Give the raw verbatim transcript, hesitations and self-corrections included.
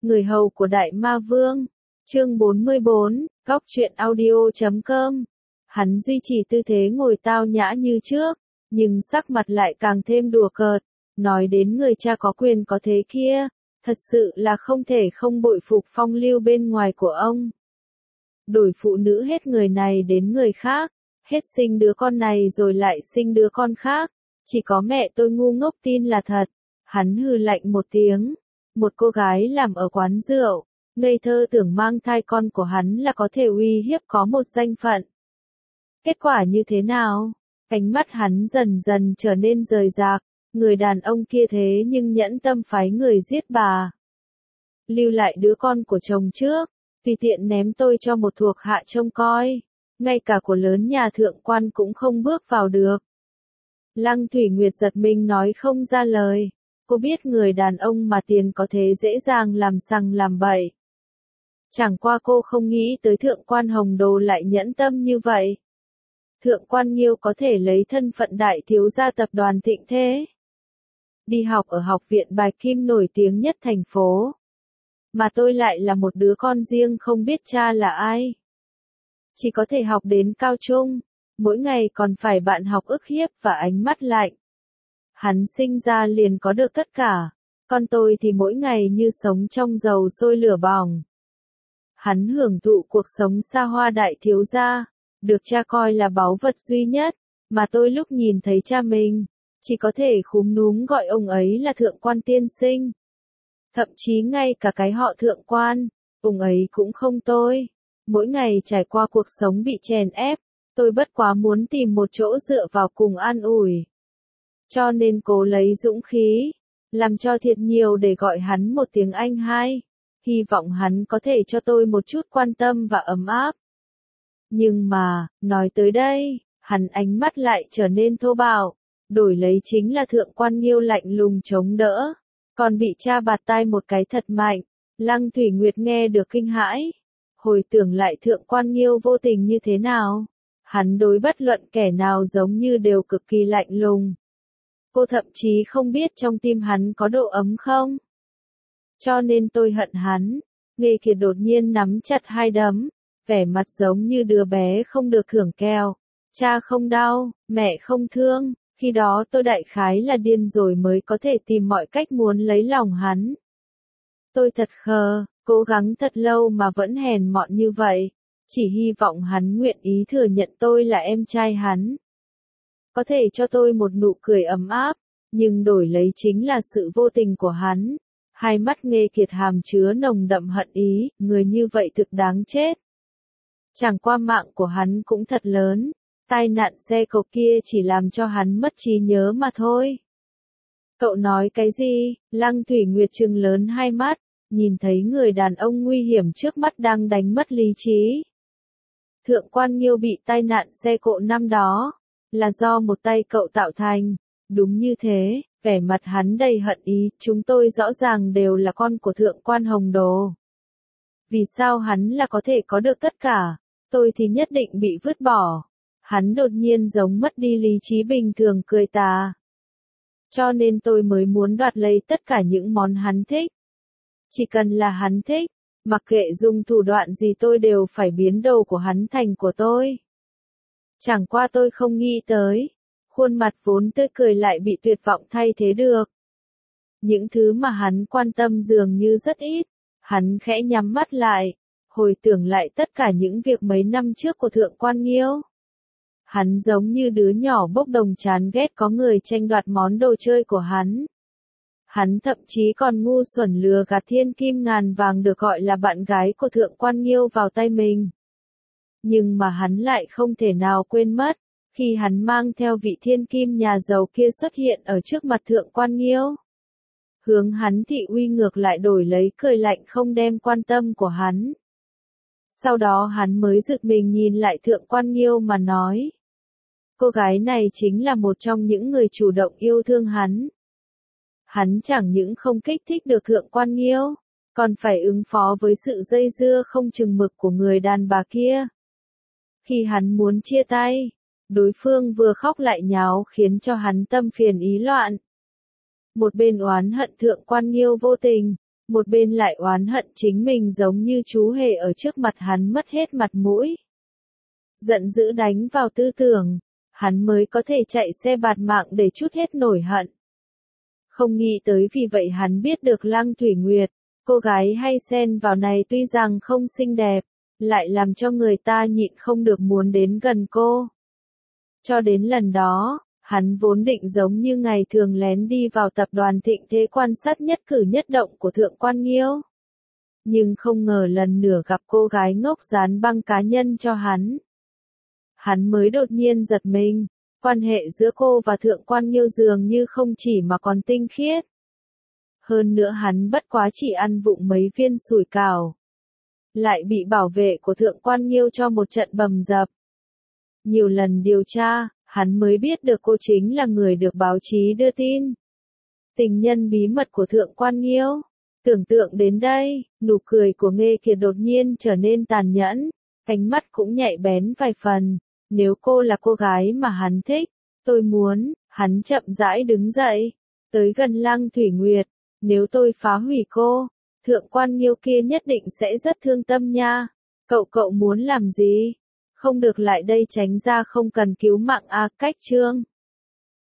Người hầu của Đại Ma Vương. Chương bốn mươi bốn, Góc truyện audio chấm com. Hắn duy trì tư thế ngồi tao nhã như trước, nhưng sắc mặt lại càng thêm đùa cợt, nói đến người cha có quyền có thế kia, thật sự là không thể không bội phục phong lưu bên ngoài của ông. Đổi phụ nữ hết người này đến người khác, hết sinh đứa con này rồi lại sinh đứa con khác, chỉ có mẹ tôi ngu ngốc tin là thật. Hắn hừ lạnh một tiếng, một cô gái làm ở quán rượu, ngây thơ tưởng mang thai con của hắn là có thể uy hiếp có một danh phận. Kết quả như thế nào? Ánh mắt hắn dần dần trở nên rời rạc, người đàn ông kia thế nhưng nhẫn tâm phái người giết bà. Lưu lại đứa con của chồng trước, vì tiện ném tôi cho một thuộc hạ trông coi, ngay cả của lớn nhà thượng quan cũng không bước vào được. Lăng Thủy Nguyệt giật mình nói không ra lời, cô biết người đàn ông mà tiền có thế dễ dàng làm sằng làm bậy. Chẳng qua cô không nghĩ tới thượng quan Hồng Đồ lại nhẫn tâm như vậy. Thượng quan Nghiêu có thể lấy thân phận đại thiếu gia tập đoàn Thịnh Thế. Đi học ở học viện Bài Kim nổi tiếng nhất thành phố. Mà tôi lại là một đứa con riêng không biết cha là ai. Chỉ có thể học đến cao trung, mỗi ngày còn phải bạn học ức hiếp và ánh mắt lạnh. Hắn sinh ra liền có được tất cả, còn tôi thì mỗi ngày như sống trong dầu sôi lửa bỏng. Hắn hưởng thụ cuộc sống xa hoa đại thiếu gia, được cha coi là báu vật duy nhất, mà tôi lúc nhìn thấy cha mình, chỉ có thể khúm núm gọi ông ấy là thượng quan tiên sinh. Thậm chí ngay cả cái họ thượng quan, ông ấy cũng không tôi. Mỗi ngày trải qua cuộc sống bị chèn ép, tôi bất quá muốn tìm một chỗ dựa vào cùng an ủi. Cho nên cố lấy dũng khí, làm cho thiệt nhiều để gọi hắn một tiếng anh hai, hy vọng hắn có thể cho tôi một chút quan tâm và ấm áp. Nhưng mà, nói tới đây, hắn ánh mắt lại trở nên thô bạo, đổi lấy chính là thượng quan Nghiêu lạnh lùng chống đỡ, còn bị cha bạt tai một cái thật mạnh. Lăng Thủy Nguyệt nghe được kinh hãi, hồi tưởng lại thượng quan Nghiêu vô tình như thế nào, hắn đối bất luận kẻ nào giống như đều cực kỳ lạnh lùng. Cô thậm chí không biết trong tim hắn có độ ấm không. Cho nên tôi hận hắn. Nghê Kiệt đột nhiên nắm chặt hai đấm, vẻ mặt giống như đứa bé không được thưởng keo. Cha không đau, mẹ không thương, khi đó tôi đại khái là điên rồi mới có thể tìm mọi cách muốn lấy lòng hắn. Tôi thật khờ, cố gắng thật lâu mà vẫn hèn mọn như vậy, chỉ hy vọng hắn nguyện ý thừa nhận tôi là em trai hắn. Có thể cho tôi một nụ cười ấm áp, nhưng đổi lấy chính là sự vô tình của hắn. Hai mắt Nghê Kiệt hàm chứa nồng đậm hận ý, người như vậy thực đáng chết. Chẳng qua mạng của hắn cũng thật lớn, tai nạn xe cộ kia chỉ làm cho hắn mất trí nhớ mà thôi. Cậu nói cái gì? Lăng Thủy Nguyệt trừng lớn hai mắt, nhìn thấy người đàn ông nguy hiểm trước mắt đang đánh mất lý trí. Thượng quan Nghiêu bị tai nạn xe cộ năm đó, là do một tay cậu tạo thành. Đúng như thế, vẻ mặt hắn đầy hận ý, chúng tôi rõ ràng đều là con của thượng quan Hồng Đồ. Vì sao hắn là có thể có được tất cả, tôi thì nhất định bị vứt bỏ. Hắn đột nhiên giống mất đi lý trí bình thường cười tà. Cho nên tôi mới muốn đoạt lấy tất cả những món hắn thích. Chỉ cần là hắn thích, mặc kệ dùng thủ đoạn gì tôi đều phải biến đầu của hắn thành của tôi. Chẳng qua tôi không nghĩ tới, khuôn mặt vốn tươi cười lại bị tuyệt vọng thay thế được. Những thứ mà hắn quan tâm dường như rất ít, hắn khẽ nhắm mắt lại, hồi tưởng lại tất cả những việc mấy năm trước của thượng quan Nghiêu. Hắn giống như đứa nhỏ bốc đồng chán ghét có người tranh đoạt món đồ chơi của hắn. Hắn thậm chí còn ngu xuẩn lừa gạt thiên kim ngàn vàng được gọi là bạn gái của thượng quan Nghiêu vào tay mình. Nhưng mà hắn lại không thể nào quên mất, khi hắn mang theo vị thiên kim nhà giàu kia xuất hiện ở trước mặt thượng quan Nghiêu. Hướng hắn thị uy ngược lại đổi lấy cười lạnh không đem quan tâm của hắn. Sau đó hắn mới giật mình nhìn lại thượng quan Nghiêu mà nói. Cô gái này chính là một trong những người chủ động yêu thương hắn. Hắn chẳng những không kích thích được thượng quan Nghiêu, còn phải ứng phó với sự dây dưa không chừng mực của người đàn bà kia. Khi hắn muốn chia tay, đối phương vừa khóc lại nháo khiến cho hắn tâm phiền ý loạn. Một bên oán hận thượng quan Nghiêu vô tình, một bên lại oán hận chính mình giống như chú hề ở trước mặt hắn mất hết mặt mũi. Giận dữ đánh vào tư tưởng, hắn mới có thể chạy xe bạt mạng để trút hết nổi hận. Không nghĩ tới vì vậy hắn biết được Lăng Thủy Nguyệt, cô gái hay xen vào này tuy rằng không xinh đẹp, lại làm cho người ta nhịn không được muốn đến gần cô. Cho đến lần đó, hắn vốn định giống như ngày thường lén đi vào tập đoàn Thịnh Thế quan sát nhất cử nhất động của Thượng Quan Nghiêu. Nhưng không ngờ lần nửa gặp cô gái ngốc dán băng cá nhân cho hắn. Hắn mới đột nhiên giật mình, quan hệ giữa cô và Thượng Quan Nghiêu dường như không chỉ mà còn tinh khiết. Hơn nữa hắn bất quá chỉ ăn vụng mấy viên sủi cảo. Lại bị bảo vệ của Thượng Quan Nghiêu cho một trận bầm dập. Nhiều lần điều tra, hắn mới biết được cô chính là người được báo chí đưa tin. Tình nhân bí mật của Thượng Quan Nghiêu. Tưởng tượng đến đây, nụ cười của Nghê Kiệt đột nhiên trở nên tàn nhẫn, ánh mắt cũng nhạy bén vài phần. Nếu cô là cô gái mà hắn thích, tôi muốn, hắn chậm rãi đứng dậy, tới gần Lăng Thủy Nguyệt. Nếu tôi phá hủy cô, Thượng Quan Nghiêu kia nhất định sẽ rất thương tâm nha. Cậu cậu muốn làm gì? Không được lại đây tránh ra không cần cứu mạng a. Cách chương